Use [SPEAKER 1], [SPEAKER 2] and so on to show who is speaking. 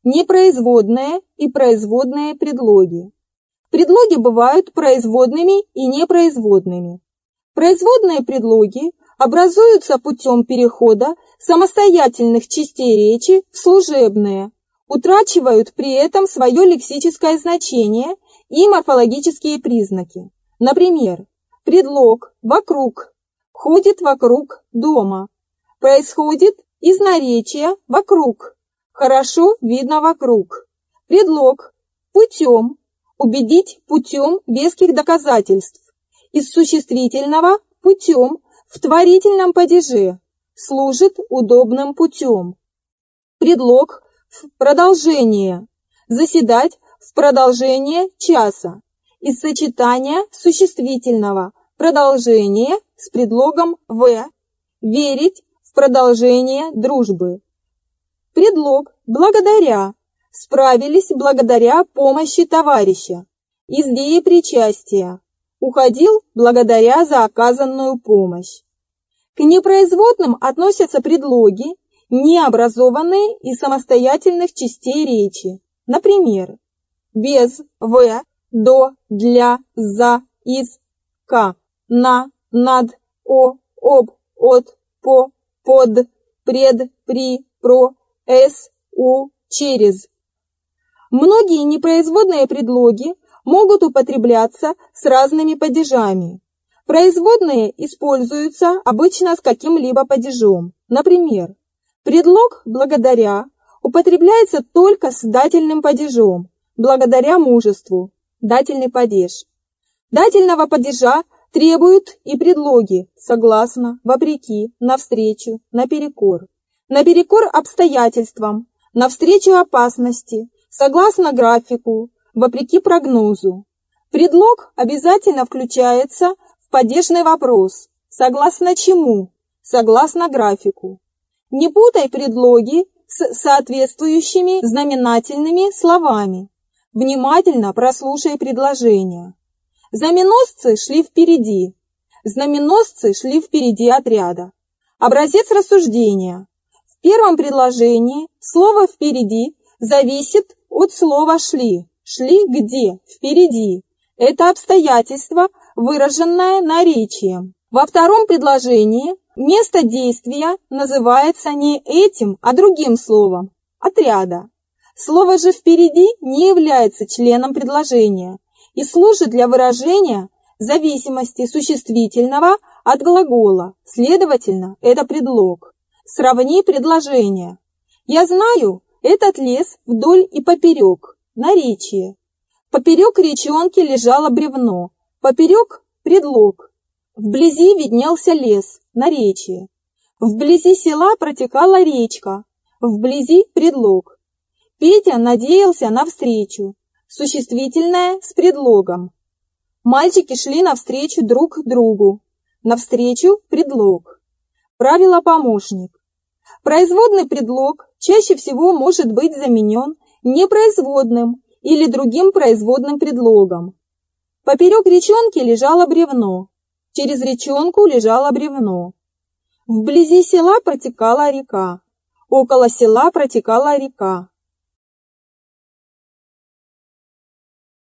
[SPEAKER 1] Непроизводные и производные предлоги. Предлоги бывают производными и непроизводными. Производные предлоги образуются путем перехода самостоятельных частей речи в служебные, утрачивают при этом свое лексическое значение и морфологические признаки. Например, предлог «вокруг» ходит вокруг дома, происходит из наречия «вокруг», хорошо видно вокруг. Предлог «путем» убедить путем веских доказательств. Из существительного «путем» в творительном падеже служит удобным путем. Предлог в продолжение заседать в продолжение часа. Из сочетания существительного продолжение с предлогом «в» верить в продолжение дружбы. Предлог благодаря справились благодаря помощи товарища. Из деепричастия уходил благодаря за оказанную помощь. К непроизводным относятся предлоги, необразованные из самостоятельных частей речи. Например, без, в, до, для, за, из, к, на, над, о, об, от, по, под, пред, при, про, с, у, через. Многие непроизводные предлоги могут употребляться с разными падежами. Производные используются обычно с каким-либо падежом. Например, предлог «благодаря» употребляется только с дательным падежом, благодаря мужеству, дательный падеж. Дательного падежа требуют и предлоги согласно, вопреки, навстречу, наперекор. Наперекор обстоятельствам, навстречу опасности, согласно графику, вопреки прогнозу. Предлог обязательно включается в падежный вопрос. Согласно чему? Согласно графику. Не путай предлоги с соответствующими знаменательными словами. Внимательно прослушай предложения. Знаменосцы шли впереди. Знаменосцы шли впереди отряда. Образец рассуждения. В первом предложении слово «впереди» зависит от слова «шли». Шли где? Впереди. Это обстоятельство, выраженное наречием. Во втором предложении место действия называется не этим, а другим словом – отряда. Слово же «впереди» не является членом предложения и служит для выражения зависимости существительного от глагола. Следовательно, это предлог. Сравни предложения. Я знаю этот лес вдоль и поперек. Наречие. Поперек речонки лежало бревно. Поперек – предлог. Вблизи виднелся лес. Наречие. Вблизи села протекала речка. Вблизи – предлог. Петя надеялся на встречу. Существительное с предлогом. Мальчики шли навстречу друг другу. Навстречу – предлог. Правило-помощник. Производный предлог чаще всего может быть заменен непроизводным или другим производным предлогом. Поперек речонки лежало бревно. Через речонку лежало бревно. Вблизи села протекала река. Около села протекала река.